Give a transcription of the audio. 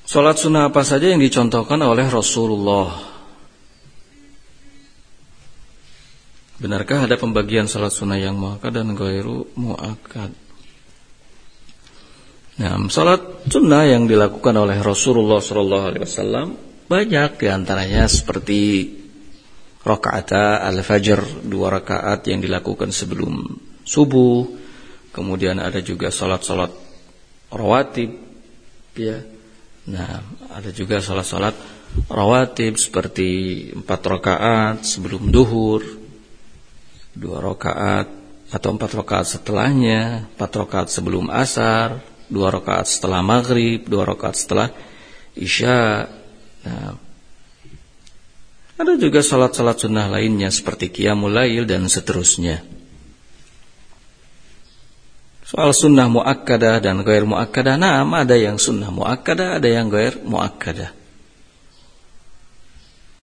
Salat sunnah apa saja yang dicontohkan oleh Rasulullah? Benarkah ada pembagian salat sunnah yang muakkad dan ghairu muakkad? Nah, salat sunnah yang dilakukan oleh Rasulullah SAW banyak diantaranya seperti rakaat al-fajr, 2 rakaat yang dilakukan sebelum subuh. Kemudian ada juga salat-salat rawatib, ya. Nah, ada juga salat-salat rawatib seperti 4 rakaat sebelum duhur, 2 rakaat atau 4 rakaat setelahnya, 4 rakaat sebelum asar, 2 rakaat setelah maghrib, 2 rakaat setelah isya. Nah, ada juga salat-salat sunnah lainnya seperti qiyamul lail dan seterusnya. Soal sunnah muakkadah dan ghair muakkadah, nah ada yang sunnah muakkadah, ada yang ghair muakkadah.